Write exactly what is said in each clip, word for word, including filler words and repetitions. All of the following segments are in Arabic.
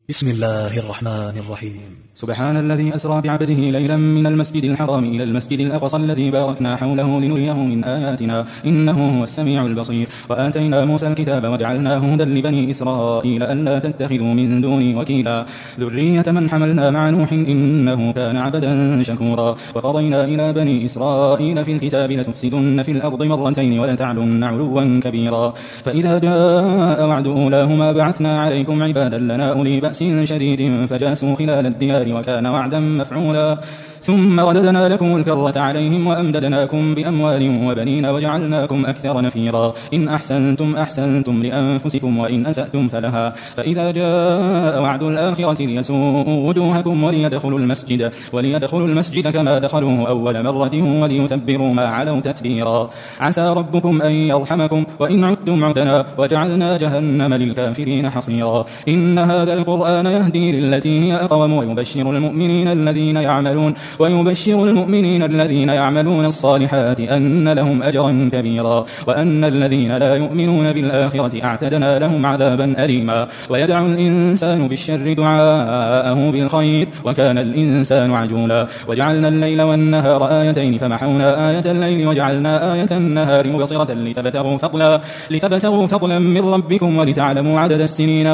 بسم الله الرحمن الرحيم. سبحان الذي أسرى بعبده ليلا من المسجد الحرام إلى المسجد الأقصى الذي باركنا حوله لنريه من آياتنا إنه هو السميع البصير. وآتينا موسى الكتاب وجعلناه هدى لبني إسرائيل ألا تتخذوا من دوني وكيلا ذرية من حملنا مع نوح إنه كان عبدا شكورا. وقضينا إلى بني إسرائيل في الكتاب لتفسدن في الأرض مرتين ولتعلن علوا كبيرا. فإذا جاء وعد أولاهما بعثنا عليكم عبادا لنا أولي بأس شديد فجاسوا خلال الديار وكان وعدا مفعولا. ثم رددنا لكم الكرة عليهم وأمددناكم بأموال وبنين وجعلناكم أكثر نفيرا. إن أحسنتم أحسنتم لأنفسكم وإن أسأتم فلها. فإذا جاء وعد الآخرة ليسوءوا وجوهكم وليدخلوا المسجد وليدخلوا المسجد كما دخلوه أول مرة وليتبروا ما علوا تتبيرا. عسى ربكم أن يرحمكم وإن عدتم عدنا وجعلنا جهنم للكافرين حصيرا. إن هذا القرآن يهدي للتي هي أقوم ويبشر المؤمنين الذين يعملون ويبشر المؤمنين الذين يعملون الصالحات أن لهم أجرا كبيرا وأن الذين لا يؤمنون بالآخرة أعتدنا لهم عذابا أليما. ويدعو الإنسان بالشر دعاءه بالخير وكان الإنسان عجولا. وجعلنا الليل والنهار آيتين فمحونا آية الليل وجعلنا آية النهار مبصرة لتبتغوا فضلا, لتبتغوا فضلا من ربكم ولتعلموا عدد السنين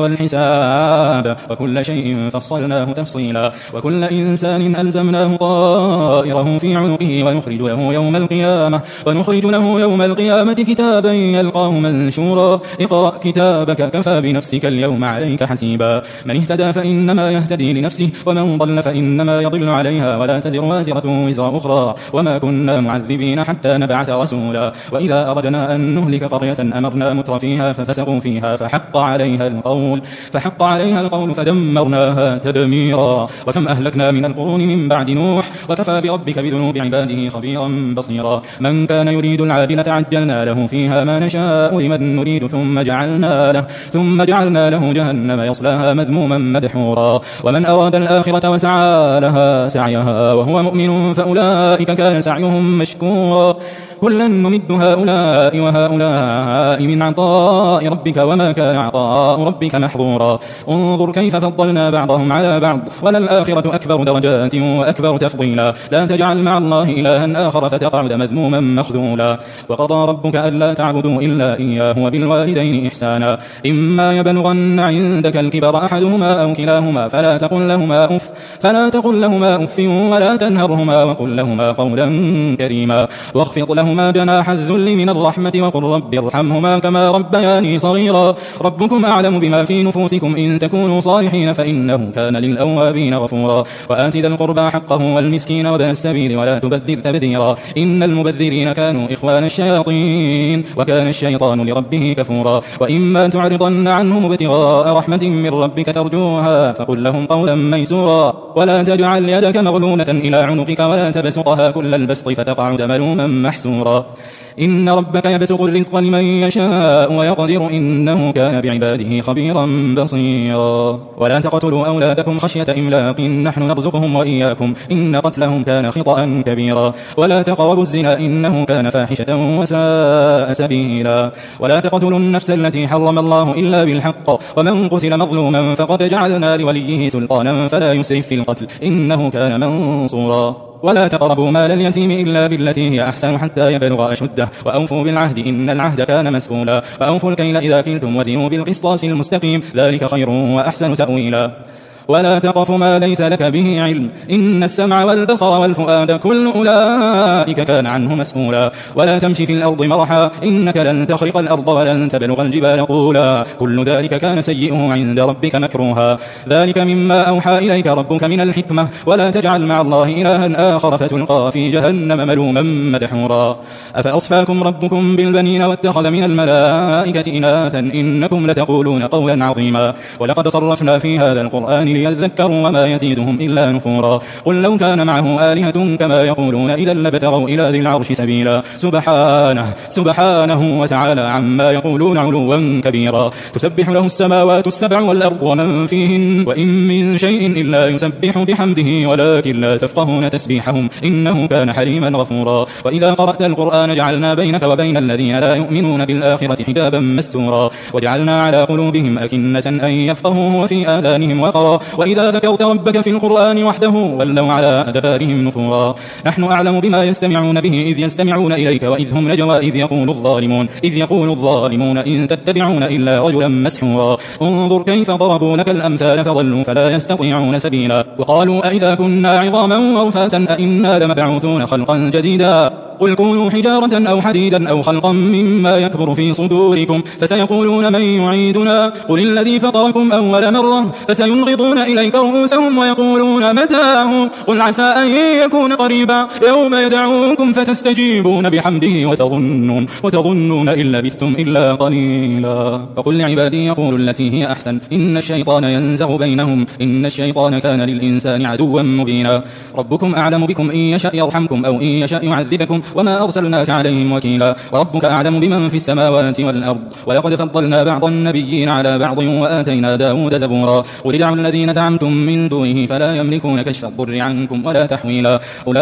والحساب وكل شيء فصلناه تفصيلا. وكل إنسان ألزمناه طائره في عنقه ونخرج له يوم القيامة ونخرج له يوم القيامة كتابا يلقاه منشورا. اقرأ كتابك كفى بنفسك اليوم عليك حسيبا. من اهتدى فإنما يهتدي لنفسه ومن ضل فإنما يضل عليها ولا تزر وازرة وزر أخرى وما كنا معذبين حتى نبعث رسولا. وإذا أردنا أن نهلك قرية أمرنا متر فيها ففسقوا فيها فحق عليها القول فحق عليها القول فدمرناها تدميرا. وكم أهلكنا من القرون من بعد نوح وكفى بربك بذنوب عباده خبيرا بصيرا. من كان يريد العاجلة عجلنا له فيها ما نشاء لمن نريد ثم جعلنا له ثم جعلنا له جهنم يصلاها مذموما مدحورا. ومن أراد الآخرة وسعى لها سعيها وهو مؤمن فأولئك كان سعيهم مشكورا. كلا نمد هؤلاء وهؤلاء من عطاء ربك وما كان عطاء ربك محظورا. انظر كيف فضلنا بعضهم على بعض وللآخرة أكبر درجات وأكبر تفضيلا. لا تجعل مع الله إلها آخر فتقعد مذموما مخذولا. وقضى ربك ألا تعبدوا إلا إياه وبالوالدين إحسانا. إما يبلغن عندك الكبر أحدهما أو كلاهما فلا تقل لهما أف فلا تقل لهما أف ولا تنهرهما وقل لهما قولا كريما. واخفض لهما جناح الذل من الرحمة وقل رب ارحمهما كما ربياني صغيرا. ربكم أعلم بما في نفوسكم إن تكونوا صالحين فإنه كان للأوابين غفورا. وآت ذا القربى حقه والمسكين وابن السبيل ولا تبذر تبذيرا. إن المبذرين كانوا إخوان الشياطين وكان الشيطان لربه كفورا. وإما تعرضن عنهم ابتغاء رحمة من ربك ترجوها فقل لهم قولا ميسورا. ولا تجعل يدك مغلولة إلى عنقك ولا تبسطها كل البسط فتقعد ملوما محسورا. إن ربك يبسط الرزق لمن يشاء ويقدر إنه كان بعباده خبيرا بصيرا. ولا تقتلوا أولادكم خشية إملاق نحن نرزقهم وإياكم إن قتلهم كان خطأ كبيرا. ولا تقربوا الزنا إنه كان فاحشة وساء سبيلا. ولا تقتلوا النفس التي حرم الله إلا بالحق ومن قتل مظلوما فقد جعلنا لوليه سلطانا فلا يسرف في القتل إنه كان منصورا. ولا تقربوا مال اليتيم إلا بالتي هي أحسن حتى يبلغ أشده وأوفوا بالعهد إن العهد كان مسؤولا. وأوفوا الكيل إذا كلتم وزنوا بالقسطاس المستقيم ذلك خير وأحسن تأويلا. ولا تقف ما ليس لك به علم إن السمع والبصر والفؤاد كل أولئك كان عنه مسؤولا. ولا تمشي في الأرض مرحا إنك لن تخرق الأرض ولن تبلغ الجبال طولا كل ذلك كان سيئه عند ربك مكروها. ذلك مما أوحى إليك ربك من الحكمة. ولا تجعل مع الله إلها آخر فتلقى في جهنم ملوما مدحورا. أفأصفاكم ربكم بالبنين واتخذ من الملائكة إناثا إنكم لتقولون قولا عظيما. ولقد صرفنا في هذا القرآن ليذكروا وما يزيدهم إلا نفورا قل لو كان معه آلهة كما يقولون إذا لابتغوا إلى ذي العرش سبيلا سبحانه سبحانه وتعالى عما يقولون علوا كبيرا تسبح له السماوات السبع والأرض ومن فيهن وإن من شيء إلا يسبح بحمده ولكن لا تفقهون تسبيحهم إنه كان حليما غفورا وإذا قرأت القرآن جعلنا بينك وبين الذين لا يؤمنون بالآخرة حجابا مستورا وجعلنا على قلوبهم أكنة أن يفقهوه وفي آذانهم وقرا وإذا ذكرت ربك في القرآن وحده ولوا على أدبارهم نفورا نحن أعلم بما يستمعون به إذ يستمعون إليك وإذ هم نجوى إذ يقول الظالمون إذ يقول الظالمون إن تتبعون إلا رجلا مسحورا انظر كيف ضربوا لك الأمثال فضلوا فلا يستطيعون سبيلا وقالوا أئذا كنا عظاما ورفاتا أئنا لمبعوثون خلقا جديدا قل كونوا حجارة أو حديدا أو خلقا مما يكبر في صدوركم فسيقولون من يعيدنا قل الذي فطركم أول مرة فسينغضون إليك رؤوسهم ويقولون متاه قل عسى أن يكون قريبا يوم يدعوكم فتستجيبون بحمده وتظنون, وتظنون إن لبثتم إلا قليلا فقل لعبادي يقولوا التي هي أحسن إن الشيطان ينزغ بينهم إن الشيطان كان للإنسان عدوا مبينا ربكم أعلم بكم إن يشاء يرحمكم أو إن يشاء يعذبكم وما أرسلناك عليهم وكيلا وربك أعلم بمن في السماوات والأرض ولقد فضلنا بعض النبيين على بعض وآتينا داود زبورا قل ادعوا الذين زعمتم من دونه فلا يملكون كشف الضر عنكم ولا تحويلا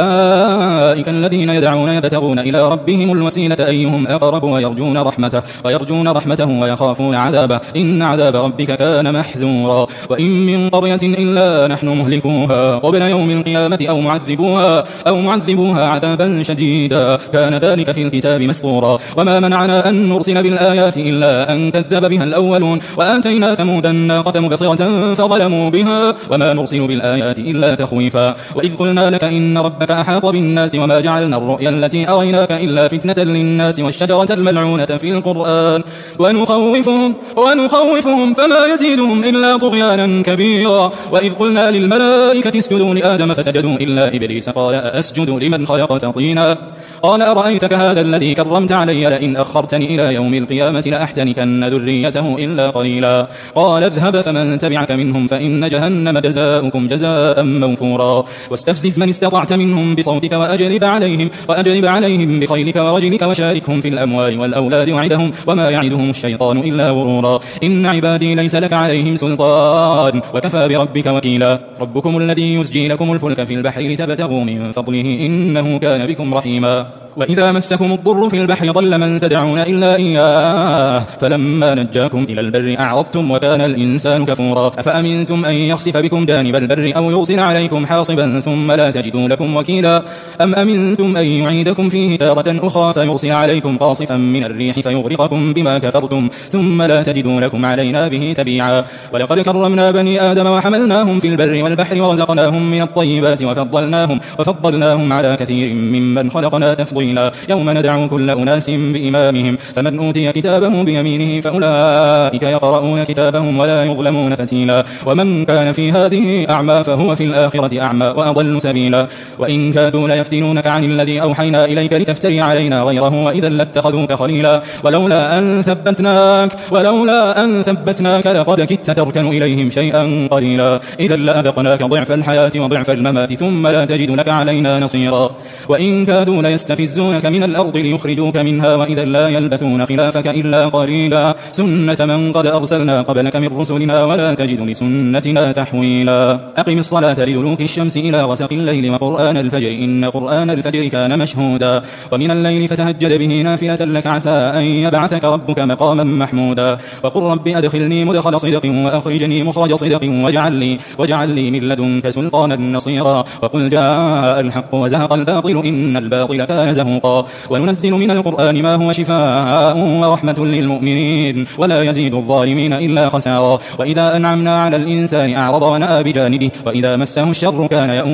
أولئك الذين يدعون يبتغون إلى ربهم الوسيلة أيهم أقرب ويرجون رحمته ويرجون رحمته ويخافون عذابه إن عذاب ربك كان محذورا وإن من قرية إلا نحن مهلكوها قبل يوم القيامة أو معذبوها أو معذبوها عذابا شديدا كان ذلك في الكتاب مسطورا وما منعنا أن نرسل بالآيات إلا أن كذب بها الأولون وآتينا ثمود الناقة مبصرة فظلموا بها وما نرسل بالآيات إلا تخويفا وإذ قلنا لك إن ربك أحاط بالناس وما جعلنا الرؤيا التي أريناك إلا فتنة للناس والشجرة الملعونة في القرآن ونخوفهم, ونخوفهم فما يزيدهم إلا طغيانا كبيرا وإذ قلنا للملائكة اسجدوا لآدم فسجدوا إلا إبليس قال أسجد لمن خلقت طينا قال أرأيتك هذا الذي كرمت علي لئن أخرتني إلى يوم القيامة لأحتنكن ذريته إلا قليلا قال اذهب فمن تبعك منهم فإن جهنم جزاؤكم جزاء موفورا واستفزز من استطعت منهم بصوتك وأجلب عليهم, وأجلب عليهم بخيلك ورجلك وشاركهم في الأموال والأولاد وعدهم وما يعدهم الشيطان إلا غرورا إن عبادي ليس لك عليهم سلطان وكفى بربك وكيلا ربكم الذي يسجي لكم الفلك في البحر لتبتغوا من فضله إنه كان بكم رحيما وإذا مسكم الضر في البحر ضل من تدعون إلا إياه فلما نجاكم إلى البر أعرضتم وكان الإنسان كفورا أفأمنتم أن يخسف بكم جانب البر أو يرسل عليكم حاصبا ثم لا تجدوا لكم وكيلا أم أمنتم أن يعيدكم فيه تارة أخرى فيرسل عليكم قاصفا من الريح فيغرقكم بما كفرتم ثم لا تجدوا لكم علينا به تبيعا ولقد كرمنا بني آدم وحملناهم في البر والبحر ورزقناهم من الطيبات وفضلناهم, وفضلناهم على كثير ممن خلقنا تفضيلا يوم ندعو كل أناس بإمامهم فمن أوتي كتابه بيمينه فأولئك يقرؤون كتابهم ولا يظلمون فتيلا ومن كان في هذه أعمى فهو في الآخرة أعمى وأضل سبيلا وإن كادوا ليفتنونك عن الذي أوحينا إليك لتفتري علينا غيره وإذا لاتخذوك خليلا ولولا أن ثبتناك ولولا أن ثبتناك لقد كدت تركن إليهم شيئا قليلا إذا لأذقناك ضعف الحياة وضعف الممات ثم لا تجد لك علينا نصيرا وإن كادوا ليستفزونك من الأرض ليخرجوك منها وإذا لا يلبثون خلافك إلا قليلا سنة من قد أرسلنا قبلك من رسلنا ولا تجد لسنتنا تحويلا أقم الصلاة لدلوك الشمس إلى غسق الليل وقرآن الفجر إن قرآن الفجر كان مشهودا ومن الليل فتهجد به نافلة لك عسى أن يبعثك ربك مقاما محمودا وقل رب أدخلني مدخل صدق وأخرجني مخرج صدق واجعل لي, واجعل لي من لدنك سلطانا نصيرا وقل جاء الحق وزهق الباطل إن الباطل كان زهوقا وننزل من القرآن ما هو شفاء ورحمة للمؤمنين ولا يزيد الظالمين إلا خسارا وإذا أنعمنا على الإنسان أعرض ونأى بجانبه وإذا مسه الشر كان يئوسا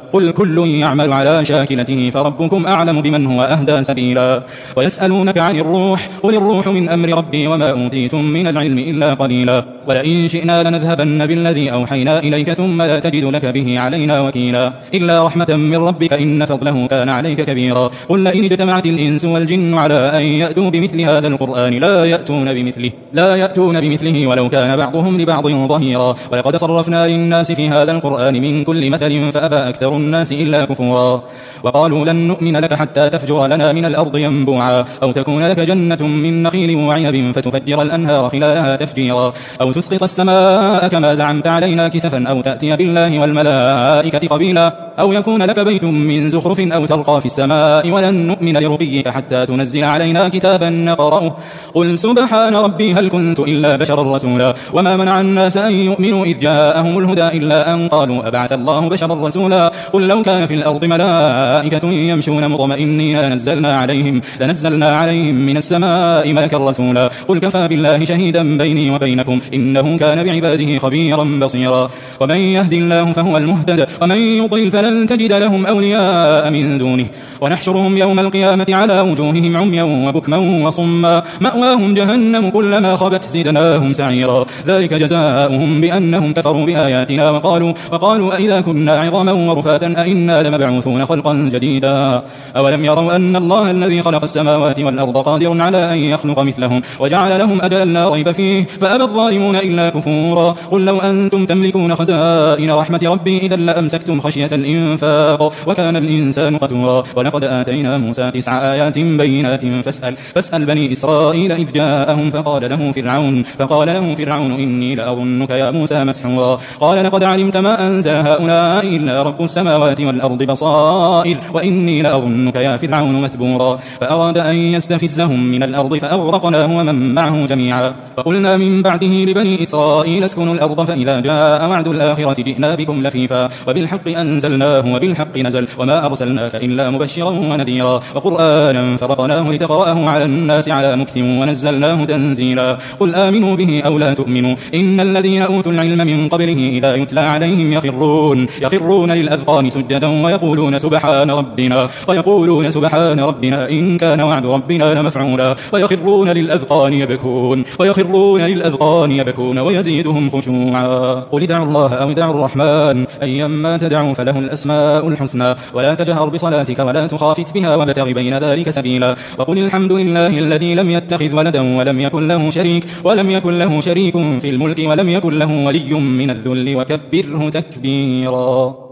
قل كل يعمل على شاكلته فربكم أعلم بمن هو أهدى سبيلا ويسألونك عن الروح قل الروح من أمر ربي وما أوتيتم من العلم إلا قليلا ولئن شئنا لنذهبن بالذي أوحينا إليك ثم لا تجد لك به علينا وكيلا إلا رحمة من ربك إن فضله كان عليك كبيرا قل لئن اجتمعت الإنس والجن على أن يأتوا بمثل هذا القرآن لا يأتون بمثله لا يأتون بمثله ولو كان بعضهم لبعض ظهيرا ولقد صرفنا للناس في هذا القرآن من كل مثل فأبى أكثر الناس إلا كفورا وقالوا لن نؤمن لك حتى تفجر لنا من الأرض ينبوعا أو تكون لك جنة من نخيل وعنب فتفجر الأنهار خلالها تفجيرا أو تسقط السماء كما زعمت علينا كسفا أو تأتي بالله والملائكة قبيلا أو يكون لك بيت من زخرف أو ترقى في السماء ولن نؤمن لرقيك حتى تنزل علينا كتابا نقرأه قل سبحان ربي هل كنت إلا بشرا رسولا وما منع الناس أن يؤمنوا إذ جاءهم الهدى إلا أن قالوا أبعث الله بشرا رسولا قل لو كان في الأرض ملائكة يمشون مطمئنين لنزلنا عليهم, لنزلنا عليهم من السماء ملكا رسولا قل كفى بالله شهيدا بيني وبينكم إنه كان بعباده خبيرا بصيرا ومن يهدي الله فهو المهتد ومن يضلل فلن تجد لهم أولياء من دونه ونحشرهم يوم القيامة على وجوههم عميا وبكما وصما مأواهم جهنم كلما خبت زدناهم سعيرا ذلك جزاؤهم بأنهم كفروا بآياتنا وقالوا, وقالوا أئذا كنا عظاما ورفاتا أئنا لمبعوثون خلقا جديدا أولم يروا أن الله الذي خلق السماوات والأرض قادر على أن يخلق مثلهم وجعل لهم أجلا لا ريب فيه فأبى الظالمون إلا كفورا قل لو أنتم تملكون خزائن رحمة ربي إذا لأمسكتم خشية الإنفاق وكان الإنسان قتورا ولقد آتينا موسى تسع آيات بينات فاسأل, فاسأل بني إسرائيل إذ جاءهم فقال له فرعون, فقال له فرعون إني لأظنك يا موسى مسحورا قال لقد علمت ما أنزل هؤلاء إلا رب السماوات والأرض بصائر وإني لأظنك يا فرعون مثبورا فأراد أن يستفزهم من الأرض فأغرقناه ومن معه جميعا فقلنا من بعده لبني إسرائيل اسكنوا الأرض فإذا جاء وعد الآخرة جئنا بكم لفيفا وبالحق أنزلناه وبالحق نزل وما أرسلناك إلا مبشرا ونذيرا وقرآنا فرقناه لتقرأه على الناس على مكث ونزلناه تنزيلا قل آمنوا به أو لا تؤمنوا إن الذين أوتوا العلم من قبله إذا يتلى عليهم يخرون, يخرون للأذقان سجدا ويقولون سبحان ربنا ويقولون سبحان ربنا إن كان وعد ربنا لمفعولا ويخرون للأذقان يبكون ويخرون للأذقان يبكون ويزيدهم خشوعا قل ادعوا الله أو ادعوا الرحمن أيما تدعوا فله الأسماء الحسنى ولا تجهر بصلاتك ولا تخافت بها وابتغ بين ذلك سبيلا وقل الحمد لله الذي لم يتخذ ولدا ولم يكن له شريك ولم يكن له شريك في الملك ولم يكن له ولي من الذل وكبره تكبيرا.